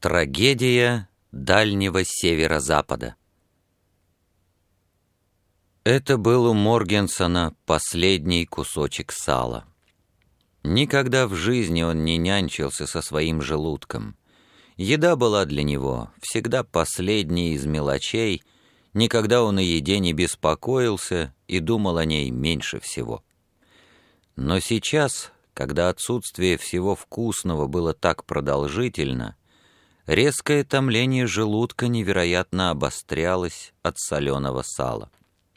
Трагедия Дальнего Северо-Запада. Это был у Моргенсона последний кусочек сала. Никогда в жизни он не нянчился со своим желудком. Еда была для него всегда последней из мелочей, никогда он о еде не беспокоился и думал о ней меньше всего. Но сейчас, когда отсутствие всего вкусного было так продолжительно, резкое томление желудка невероятно обострялось от соленого сала.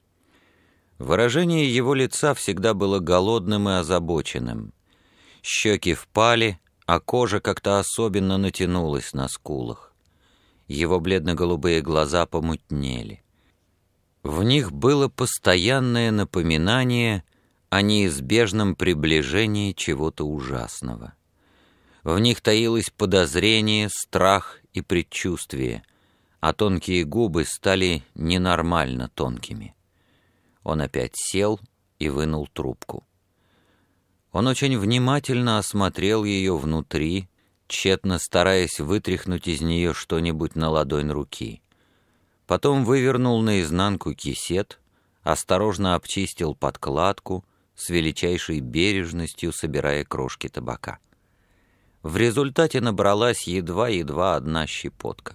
Выражение его лица всегда было голодным и озабоченным. Щеки впали, а кожа как-то особенно натянулась на скулах. Его бледно-голубые глаза помутнели. В них было постоянное напоминание о неизбежном приближении чего-то ужасного. В них таилось подозрение, страх и предчувствие, а тонкие губы стали ненормально тонкими. Он опять сел и вынул трубку. Он очень внимательно осмотрел ее внутри, тщетно стараясь вытряхнуть из нее что-нибудь на ладонь руки. Потом вывернул наизнанку кисет, осторожно обчистил подкладку, с величайшей бережностью собирая крошки табака. В результате набралась едва-едва одна щепотка.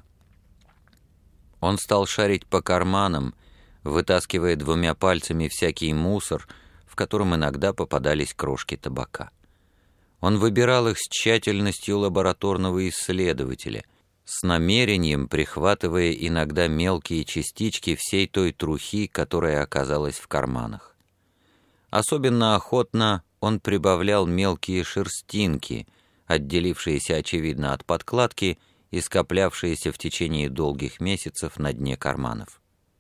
Он стал шарить по карманам, вытаскивая двумя пальцами всякий мусор, в котором иногда попадались крошки табака. Он выбирал их с тщательностью лабораторного исследователя, с намерением прихватывая иногда мелкие частички всей той трухи, которая оказалась в карманах. Особенно охотно он прибавлял мелкие шерстинки, отделившиеся, очевидно, от подкладки и скоплявшиеся в течение долгих месяцев на дне карманов.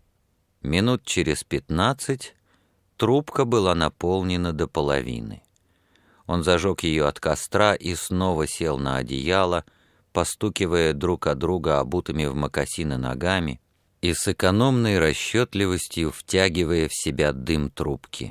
Минут через 15 трубка была наполнена до половины. Он зажег ее от костра и снова сел на одеяло, постукивая друг от друга обутыми в мокасины ногами и с экономной расчетливостью втягивая в себя дым трубки.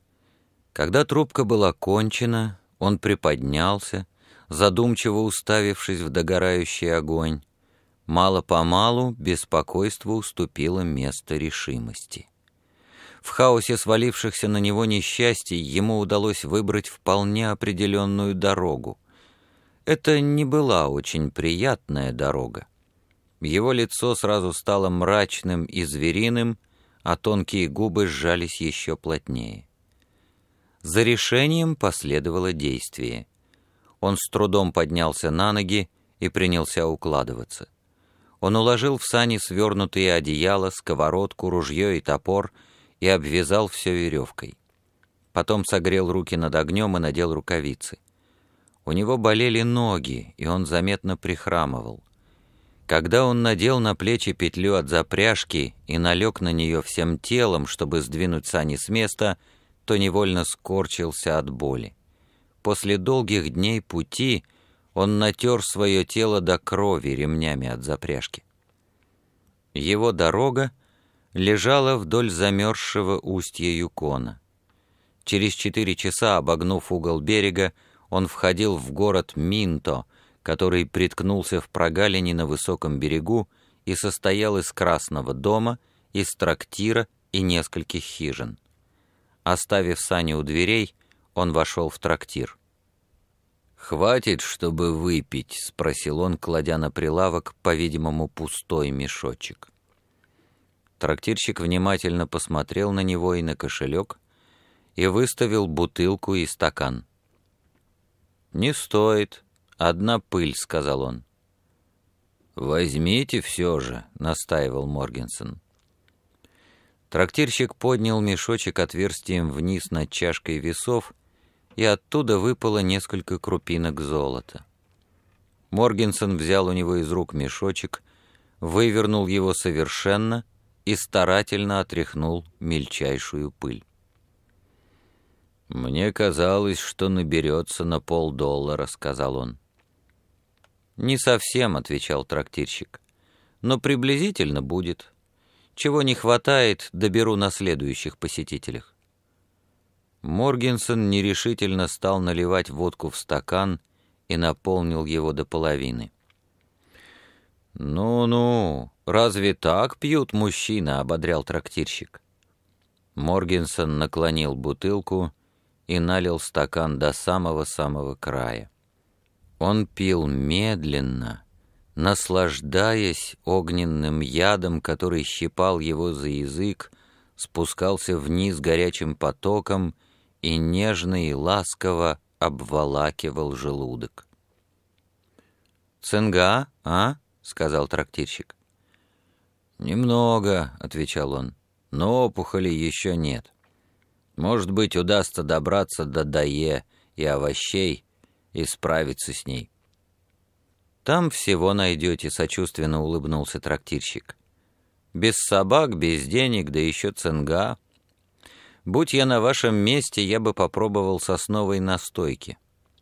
Когда трубка была кончена, он приподнялся, задумчиво уставившись в догорающий огонь. Мало-помалу беспокойство уступило место решимости. В хаосе свалившихся на него несчастий ему удалось выбрать вполне определенную дорогу. Это не была очень приятная дорога. Его лицо сразу стало мрачным и звериным, а тонкие губы сжались еще плотнее. За решением последовало действие. Он с трудом поднялся на ноги и принялся укладываться. Он уложил в сани свернутые одеяла, сковородку, ружье и топор и обвязал все веревкой. Потом согрел руки над огнем и надел рукавицы. У него болели ноги, и он заметно прихрамывал. Когда он надел на плечи петлю от запряжки и налег на нее всем телом, чтобы сдвинуть сани с места, то невольно скорчился от боли. После долгих дней пути он натер свое тело до крови ремнями от запряжки. Его дорога лежала вдоль замерзшего устья Юкона. Через 4 часа, обогнув угол берега, он входил в город Минто, который приткнулся в прогалине на высоком берегу и состоял из красного дома, из трактира и нескольких хижин. Оставив сани у дверей, он вошел в трактир. «Хватит, чтобы выпить?» — спросил он, кладя на прилавок, по-видимому, пустой мешочек. Трактирщик внимательно посмотрел на него и на кошелек и выставил бутылку и стакан. «Не стоит. Одна пыль», — сказал он. «Возьмите все же», — настаивал Моргенсон. Трактирщик поднял мешочек отверстием вниз над чашкой весов, и оттуда выпало несколько крупинок золота. Моргенсон взял у него из рук мешочек, вывернул его совершенно и старательно отряхнул мельчайшую пыль. «Мне казалось, что наберется на $50, — сказал он. «Не совсем, — отвечал трактирщик, — но приблизительно будет. Чего не хватает, доберу на следующих посетителях». Моргенсон нерешительно стал наливать водку в стакан и наполнил его до половины. «Ну-ну, разве так пьют мужчины?» — ободрял трактирщик. Моргенсон наклонил бутылку и налил стакан до самого-самого края. Он пил медленно, наслаждаясь огненным ядом, который щипал его за язык, спускался вниз горячим потоком и нежно и ласково обволакивал желудок. «Цинга, а?» — сказал трактирщик. «Немного», — отвечал он, — «но опухоли еще нет. Может быть, удастся добраться до дае и овощей и справиться с ней». «Там всего найдете», — сочувственно улыбнулся трактирщик. «Без собак, без денег, да еще цинга. Будь я на вашем месте, я бы попробовал сосновой настойки».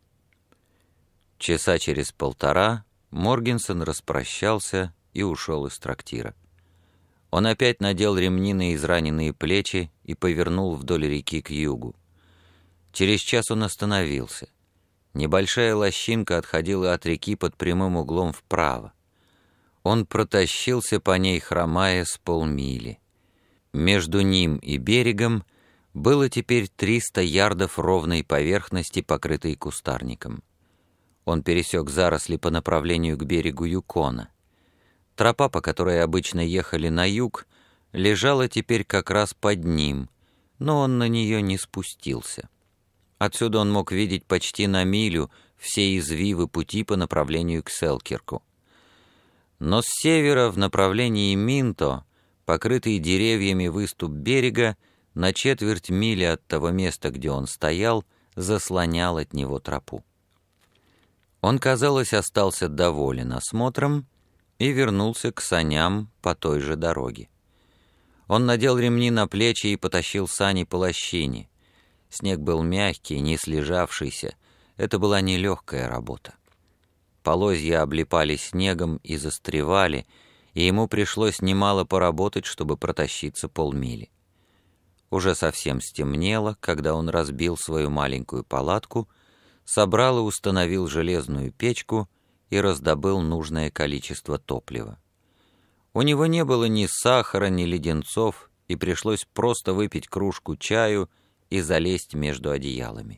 Часа через полтора Моргенсон распрощался и ушел из трактира. Он опять надел ремни на израненные плечи и повернул вдоль реки к югу. Через час он остановился. Небольшая лощинка отходила от реки под прямым углом вправо. Он протащился по ней, хромая, с полмили. Между ним и берегом было теперь 300 ярдов ровной поверхности, покрытой кустарником. Он пересек заросли по направлению к берегу Юкона. Тропа, по которой обычно ехали на юг, лежала теперь как раз под ним, но он на нее не спустился. Отсюда он мог видеть почти на милю все извивы пути по направлению к Селкирку. Но с севера в направлении Минто, покрытый деревьями выступ берега, на четверть мили от того места, где он стоял, заслонял от него тропу. Он, казалось, остался доволен осмотром и вернулся к саням по той же дороге. Он надел ремни на плечи и потащил сани по лощине. Снег был мягкий, не слежавшийся. Это была нелегкая работа. Полозья облипали снегом и застревали, и ему пришлось немало поработать, чтобы протащиться полмили. Уже совсем стемнело, когда он разбил свою маленькую палатку, собрал и установил железную печку и раздобыл нужное количество топлива. У него не было ни сахара, ни леденцов, и пришлось просто выпить кружку чаю и залезть между одеялами.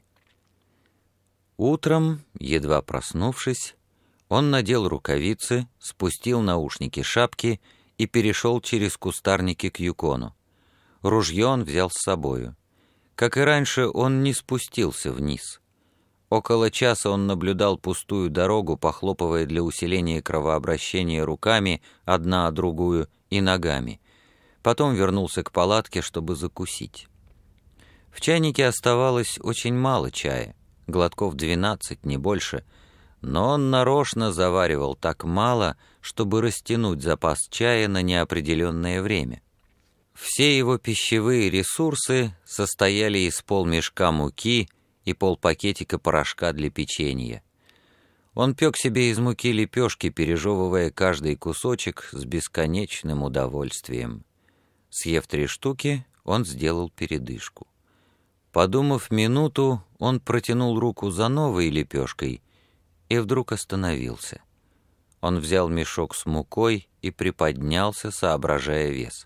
Утром, едва проснувшись, он надел рукавицы, спустил наушники шапки и перешел через кустарники к Юкону. Ружье он взял с собою. Как и раньше, он не спустился вниз. Около часа он наблюдал пустую дорогу, похлопывая для усиления кровообращения руками, одна о другую, и ногами. Потом вернулся к палатке, чтобы закусить. В чайнике оставалось очень мало чая, глотков 12, не больше, но он нарочно заваривал так мало, чтобы растянуть запас чая на неопределенное время. Все его пищевые ресурсы состояли из полмешка муки и полпакетика порошка для печенья. Он пек себе из муки лепешки, пережевывая каждый кусочек с бесконечным удовольствием. Съев 3 штуки, он сделал передышку. Подумав минуту, он протянул руку за новой лепешкой и вдруг остановился. Он взял мешок с мукой и приподнялся, соображая вес.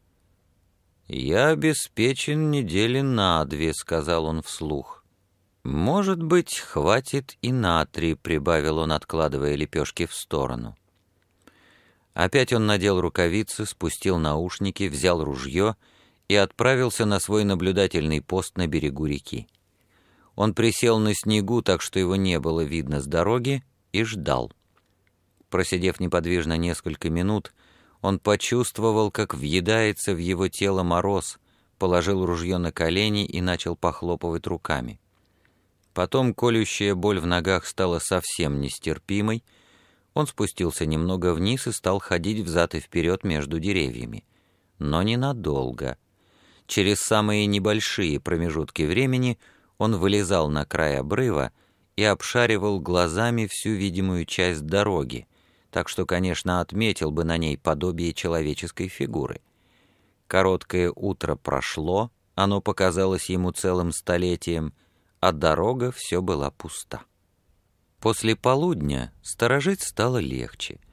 «Я обеспечен недели на 2», — сказал он вслух. «Может быть, хватит и на 3», — прибавил он, откладывая лепешки в сторону. Опять он надел рукавицы, спустил наушники, взял ружье и отправился на свой наблюдательный пост на берегу реки. Он присел на снегу, так что его не было видно с дороги, и ждал. Просидев неподвижно несколько минут, он почувствовал, как въедается в его тело мороз, положил ружье на колени и начал похлопывать руками. Потом колющая боль в ногах стала совсем нестерпимой. Он спустился немного вниз и стал ходить взад и вперед между деревьями. Но ненадолго. Через самые небольшие промежутки времени он вылезал на край обрыва и обшаривал глазами всю видимую часть дороги, так что, конечно, отметил бы на ней подобие человеческой фигуры. Короткое утро прошло, оно показалось ему целым столетием, а дорога все была пуста. После полудня сторожить стало легче.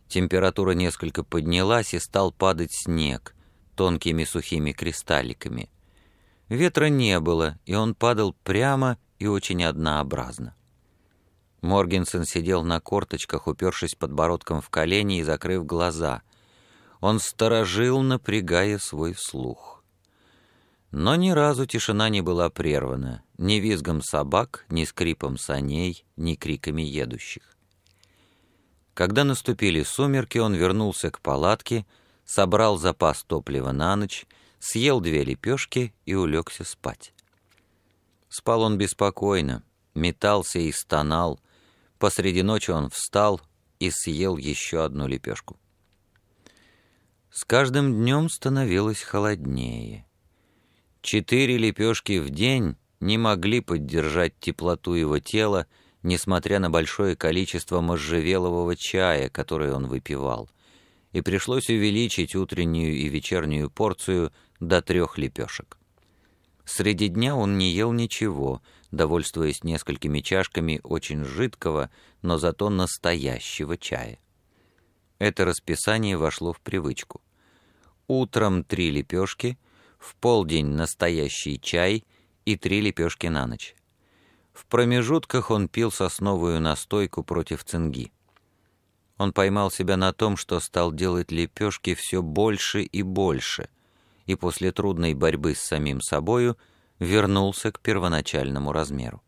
Температура несколько поднялась, и стал падать снег тонкими сухими кристалликами. Ветра не было, и он падал прямо и очень однообразно. Моргенсон сидел на корточках, упершись подбородком в колени и закрыв глаза. Он сторожил, напрягая свой слух. Но ни разу тишина не была прервана ни визгом собак, ни скрипом саней, ни криками едущих. Когда наступили сумерки, он вернулся к палатке, собрал запас топлива на ночь, съел 2 лепешки и улегся спать. Спал он беспокойно, метался и стонал. Посреди ночи он встал и съел еще 1 лепешку. С каждым днем становилось холоднее. 4 лепешки в день не могли поддержать теплоту его тела, несмотря на большое количество можжевелового чая, который он выпивал, и пришлось увеличить утреннюю и вечернюю порцию до 3 лепешек. Среди дня он не ел ничего, довольствуясь несколькими чашками очень жидкого, но зато настоящего чая. Это расписание вошло в привычку. Утром 3 лепешки, в полдень настоящий чай и 3 лепешки на ночь. В промежутках он пил сосновую настойку против цинги. Он поймал себя на том, что стал делать лепешки все больше и больше, и после трудной борьбы с самим собою вернулся к первоначальному размеру.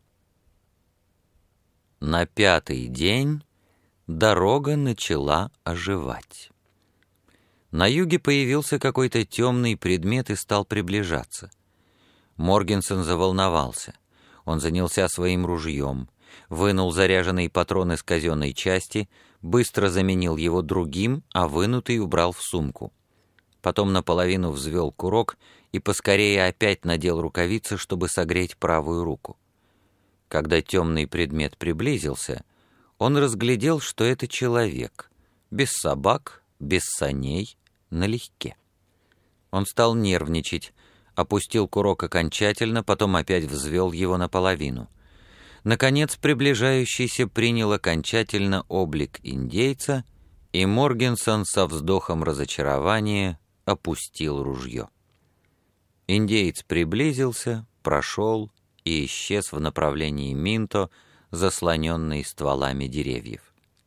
На 5-й день дорога начала оживать. На юге появился какой-то темный предмет и стал приближаться. Моргенсон заволновался. Он занялся своим ружьем, вынул заряженный патрон из казенной части, быстро заменил его другим, а вынутый убрал в сумку. Потом наполовину взвел курок и поскорее опять надел рукавицы, чтобы согреть правую руку. Когда темный предмет приблизился, он разглядел, что это человек, без собак, без саней, налегке. Он стал нервничать, опустил курок окончательно, потом опять взвел его наполовину. Наконец, приближающийся принял окончательно облик индейца, и Моргенсон со вздохом разочарования опустил ружье. Индеец приблизился, прошел и исчез в направлении Минто, заслоненный стволами деревьев.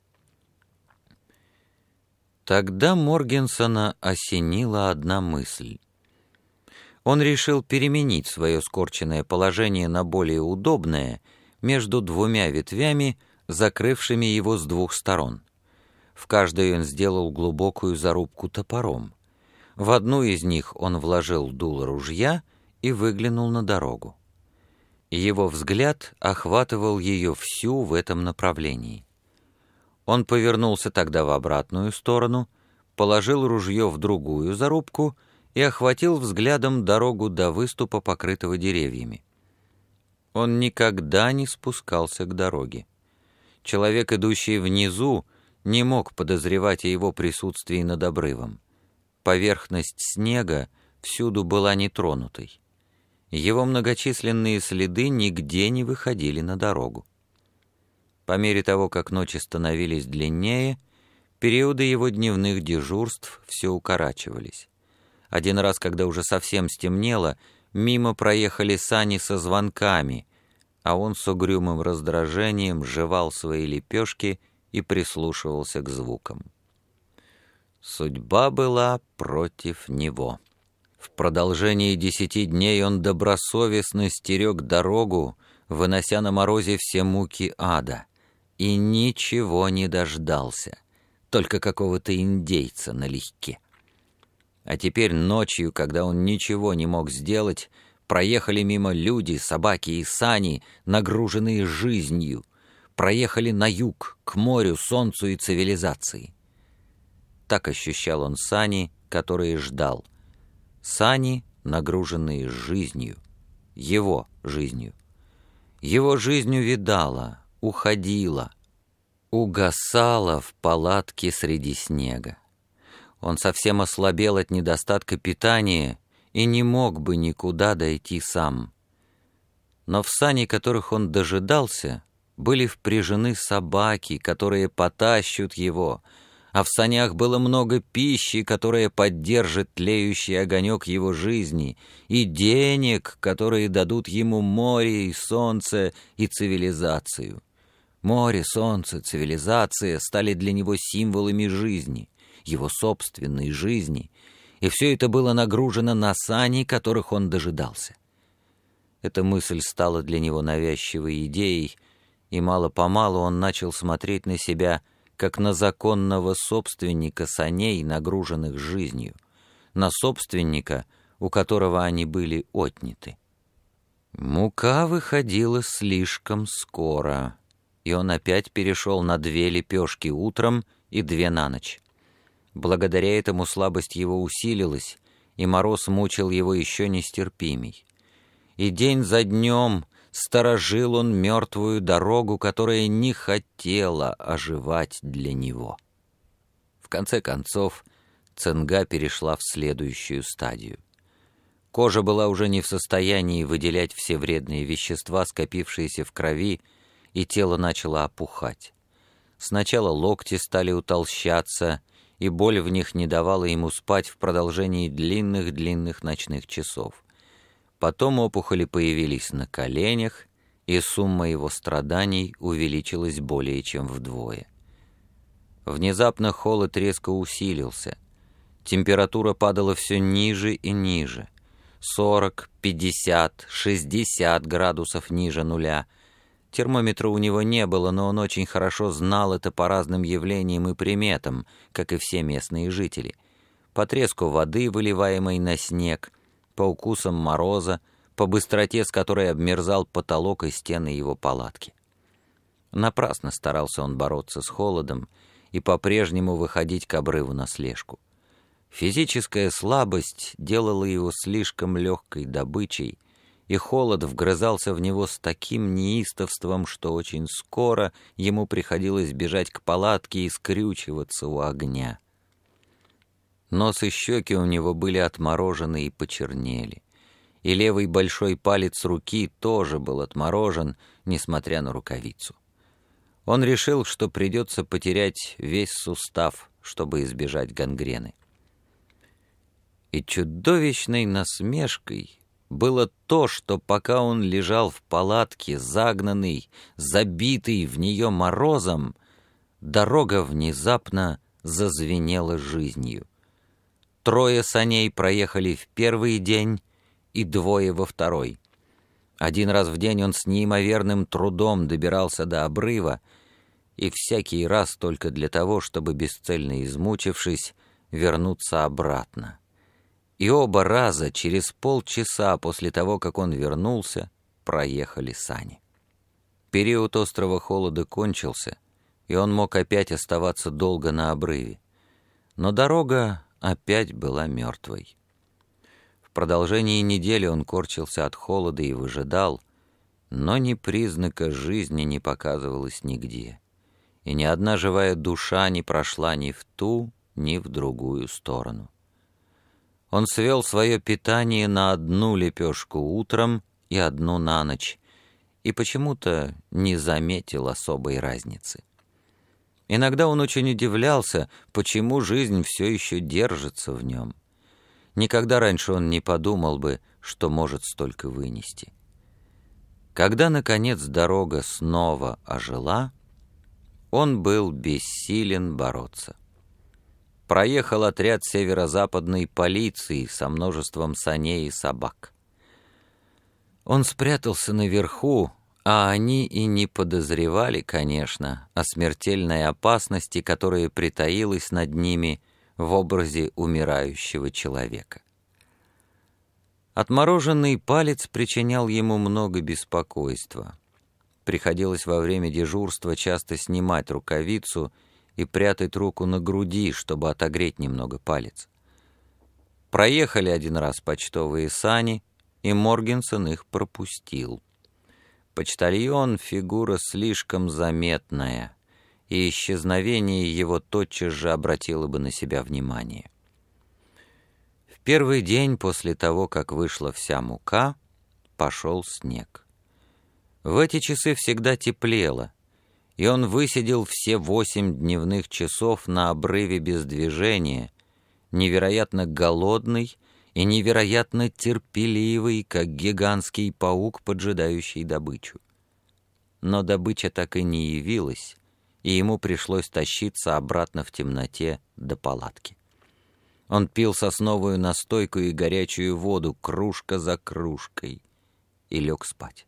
Тогда Моргенсона осенила одна мысль. Он решил переменить свое скорченное положение на более удобное между 2 ветвями, закрывшими его с 2 сторон. В каждой он сделал глубокую зарубку топором. В одну из них он вложил дуло ружья и выглянул на дорогу. Его взгляд охватывал ее всю в этом направлении. Он повернулся тогда в обратную сторону, положил ружье в другую зарубку и охватил взглядом дорогу до выступа, покрытого деревьями. Он никогда не спускался к дороге. Человек, идущий внизу, не мог подозревать о его присутствии над обрывом. Поверхность снега всюду была нетронутой. Его многочисленные следы нигде не выходили на дорогу. По мере того, как ночи становились длиннее, периоды его дневных дежурств все укорачивались. Один раз, когда уже совсем стемнело, мимо проехали сани со звонками, а он с угрюмым раздражением жевал свои лепешки и прислушивался к звукам. Судьба была против него. В продолжении 10 дней он добросовестно стерег дорогу, вынося на морозе все муки ада, и ничего не дождался, только какого-то индейца налегке. А теперь ночью, когда он ничего не мог сделать, проехали мимо люди, собаки и сани, нагруженные жизнью, проехали на юг, к морю, солнцу и цивилизации. Так ощущал он сани, которые ждал. Сани, нагруженные жизнью, его жизнью. Его жизнь увядала, уходила, угасала в палатке среди снега. Он совсем ослабел от недостатка питания и не мог бы никуда дойти сам. Но в сани, которых он дожидался, были впряжены собаки, которые потащут его, а в санях было много пищи, которая поддержит тлеющий огонек его жизни, и денег, которые дадут ему море и солнце и цивилизацию. Море, солнце, цивилизация стали для него символами жизни, его собственной жизни, и все это было нагружено на сани, которых он дожидался. Эта мысль стала для него навязчивой идеей, и мало-помалу он начал смотреть на себя как на законного собственника саней, нагруженных жизнью, на собственника, у которого они были отняты. Мука выходила слишком скоро, и он опять перешел на 2 лепешки утром и 2 на ночь. Благодаря этому слабость его усилилась, и мороз мучил его еще нестерпимей. И день за днем сторожил он мертвую дорогу, которая не хотела оживать для него. В конце концов, цинга перешла в следующую стадию. Кожа была уже не в состоянии выделять все вредные вещества, скопившиеся в крови, и тело начало опухать. Сначала локти стали утолщаться, и боль в них не давала ему спать в продолжении длинных-длинных ночных часов. Потом опухоли появились на коленях, и сумма его страданий увеличилась более чем вдвое. Внезапно холод резко усилился. Температура падала все ниже и ниже. 40, 50, 60 градусов ниже нуля. Термометра у него не было, но он очень хорошо знал это по разным явлениям и приметам, как и все местные жители. По треску воды, выливаемой на снег, по укусам мороза, по быстроте, с которой обмерзал потолок и стены его палатки. Напрасно старался он бороться с холодом и по-прежнему выходить к обрыву на слежку. Физическая слабость делала его слишком легкой добычей, и холод вгрызался в него с таким неистовством, что очень скоро ему приходилось бежать к палатке и скрючиваться у огня. Нос и щеки у него были отморожены и почернели, и левый большой палец руки тоже был отморожен, несмотря на рукавицу. Он решил, что придется потерять весь сустав, чтобы избежать гангрены. И чудовищной насмешкой было то, что пока он лежал в палатке, загнанный, забитый в нее морозом, дорога внезапно зазвенела жизнью. 3 саней проехали в первый день и 2 во второй. 1 раз в день он с неимоверным трудом добирался до обрыва, и всякий раз только для того, чтобы, бесцельно измучившись, вернуться обратно. И оба раза через полчаса после того, как он вернулся, проехали сани. Период острого холода кончился, и он мог опять оставаться долго на обрыве. Но дорога опять была мертвой. В продолжении недели он корчился от холода и выжидал, но ни признака жизни не показывалось нигде, и ни одна живая душа не прошла ни в ту, ни в другую сторону. Он свел свое питание на 1 лепешку утром и 1 на ночь, и почему-то не заметил особой разницы. Иногда он очень удивлялся, почему жизнь все еще держится в нем. Никогда раньше он не подумал бы, что может столько вынести. Когда, наконец, дорога снова ожила, он был бессилен бороться. Проехал отряд северо-западной полиции со множеством саней и собак. Он спрятался наверху, а они и не подозревали, конечно, о смертельной опасности, которая притаилась над ними в образе умирающего человека. Отмороженный палец причинял ему много беспокойства. Приходилось во время дежурства часто снимать рукавицу и прятать руку на груди, чтобы отогреть немного палец. Проехали 1 раз почтовые сани, и Моргенсон их пропустил. Почтальон — фигура слишком заметная, и исчезновение его тотчас же обратило бы на себя внимание. В первый день после того, как вышла вся мука, пошел снег. В эти часы всегда теплело, и он высидел все 8 дневных часов на обрыве без движения, невероятно голодный и невероятно терпеливый, как гигантский паук, поджидающий добычу. Но добыча так и не явилась, и ему пришлось тащиться обратно в темноте до палатки. Он пил сосновую настойку и горячую воду, кружка за кружкой, и лег спать.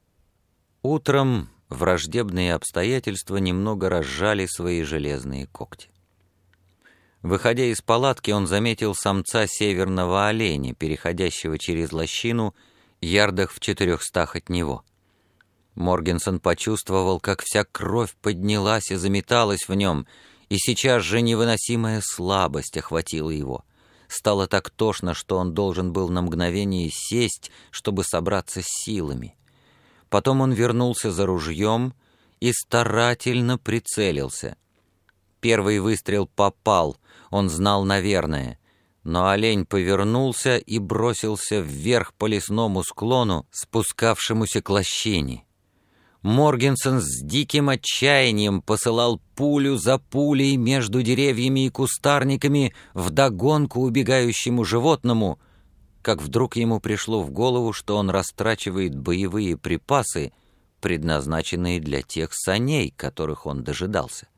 Утром враждебные обстоятельства немного разжали свои железные когти. Выходя из палатки, он заметил самца северного оленя, переходящего через лощину, ярдах в 400 от него. Моргенсон почувствовал, как вся кровь поднялась и заметалась в нем, и сейчас же невыносимая слабость охватила его. Стало так тошно, что он должен был на мгновение сесть, чтобы собраться с силами. Потом он вернулся за ружьем и старательно прицелился. Первый выстрел попал, он знал, наверное, но олень повернулся и бросился вверх по лесному склону, спускавшемуся к лощине. Моргенсон с диким отчаянием посылал пулю за пулей между деревьями и кустарниками вдогонку убегающему животному, как вдруг ему пришло в голову, что он растрачивает боевые припасы, предназначенные для тех саней, которых он дожидался.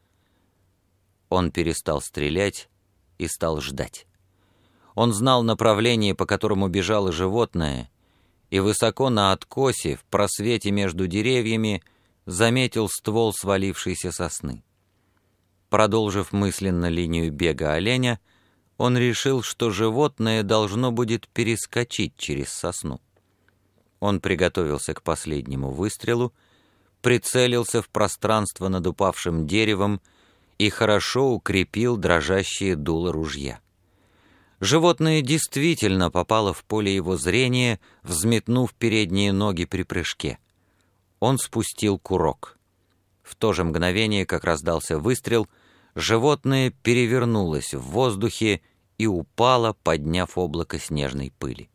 Он перестал стрелять и стал ждать. Он знал направление, по которому бежало животное, и высоко на откосе, в просвете между деревьями, заметил ствол свалившейся сосны. Продолжив мысленно линию бега оленя, он решил, что животное должно будет перескочить через сосну. Он приготовился к последнему выстрелу, прицелился в пространство над упавшим деревом и хорошо укрепил дрожащее дуло ружья. Животное действительно попало в поле его зрения, взметнув передние ноги при прыжке. Он спустил курок. В то же мгновение, как раздался выстрел, животное перевернулось в воздухе и упало, подняв облако снежной пыли.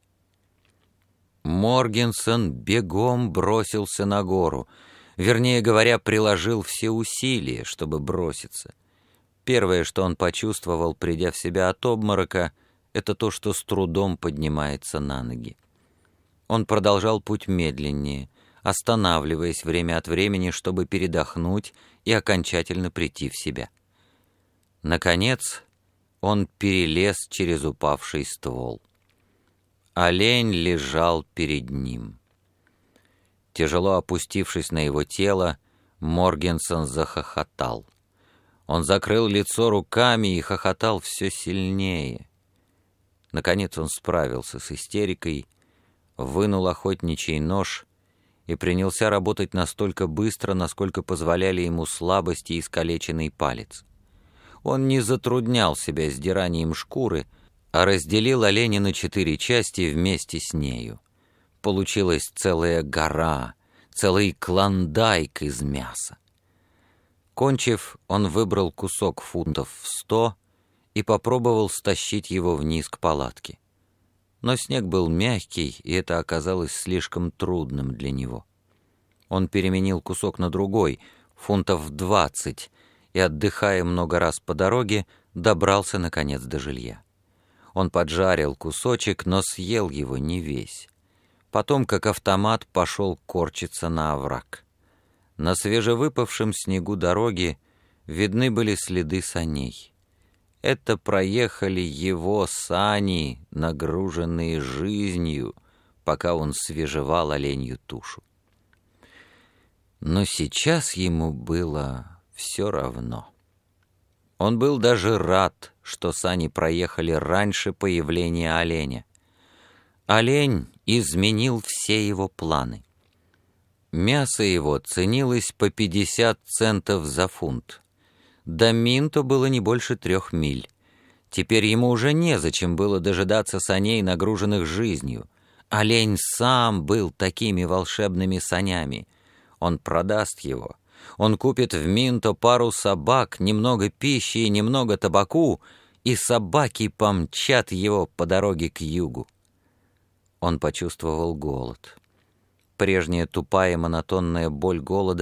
Моргенсон бегом бросился на гору, вернее говоря, приложил все усилия, чтобы броситься. Первое, что он почувствовал, придя в себя от обморока, это то, что с трудом поднимается на ноги. Он продолжал путь медленнее, останавливаясь время от времени, чтобы передохнуть и окончательно прийти в себя. Наконец, он перелез через упавший ствол. Олень лежал перед ним. Тяжело опустившись на его тело, Моргенсон захохотал. Он закрыл лицо руками и хохотал все сильнее. Наконец он справился с истерикой, вынул охотничий нож и принялся работать настолько быстро, насколько позволяли ему слабость и искалеченный палец. Он не затруднял себя сдиранием шкуры, а разделил оленя на 4 части вместе с нею. Получилась целая гора, целый клондайк из мяса. Кончив, он выбрал кусок фунтов в 100 и попробовал стащить его вниз к палатке. Но снег был мягкий, и это оказалось слишком трудным для него. Он переменил кусок на другой, фунтов 20, и, отдыхая много раз по дороге, добрался, наконец, до жилья. Он поджарил кусочек, но съел его не весь. Потом, как автомат, пошел корчиться на овраг. На свежевыпавшем снегу дороги видны были следы саней. Это проехали его сани, нагруженные жизнью, пока он свежевал оленью тушу. Но сейчас ему было все равно. Он был даже рад, что сани проехали раньше появления оленя. Олень изменил все его планы. Мясо его ценилось по 50 центов за фунт. До Минто было не больше 3 миль. Теперь ему уже незачем было дожидаться саней, нагруженных жизнью. Олень сам был такими волшебными санями. Он продаст его. Он купит в Минто пару собак, немного пищи и немного табаку, и собаки помчат его по дороге к югу. Он почувствовал голод. Прежняя тупая монотонная боль голода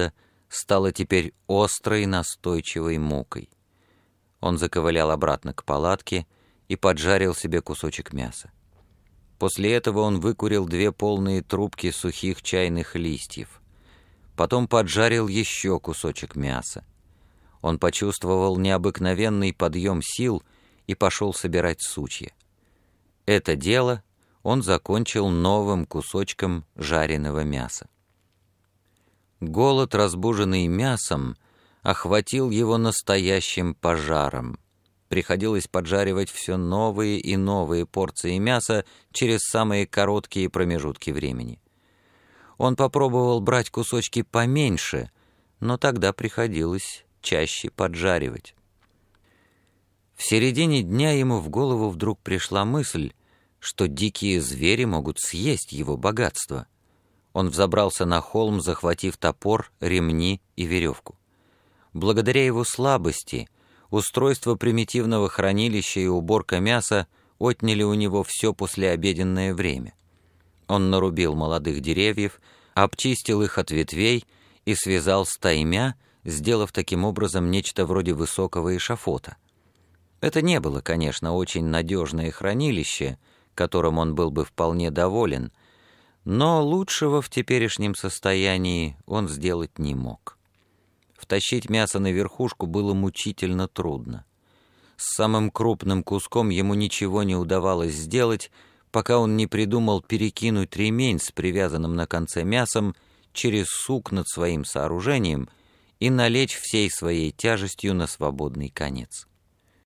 стало теперь острой настойчивой мукой. Он заковылял обратно к палатке и поджарил себе кусочек мяса. После этого он выкурил 2 полные трубки сухих чайных листьев. Потом поджарил еще кусочек мяса. Он почувствовал необыкновенный подъем сил и пошел собирать сучья. Это дело он закончил новым кусочком жареного мяса. Голод, разбуженный мясом, охватил его настоящим пожаром. Приходилось поджаривать все новые и новые порции мяса через самые короткие промежутки времени. Он попробовал брать кусочки поменьше, но тогда приходилось чаще поджаривать. В середине дня ему в голову вдруг пришла мысль, что дикие звери могут съесть его богатство. Он взобрался на холм, захватив топор, ремни и веревку. Благодаря его слабости устройство примитивного хранилища и уборка мяса отняли у него все послеобеденное время. Он нарубил молодых деревьев, обчистил их от ветвей и связал стаймя, сделав таким образом нечто вроде высокого эшафота. Это не было, конечно, очень надежное хранилище, которым он был бы вполне доволен, но лучшего в теперешнем состоянии он сделать не мог. Втащить мясо на верхушку было мучительно трудно. С самым крупным куском ему ничего не удавалось сделать, пока он не придумал перекинуть ремень с привязанным на конце мясом через сук над своим сооружением и налечь всей своей тяжестью на свободный конец.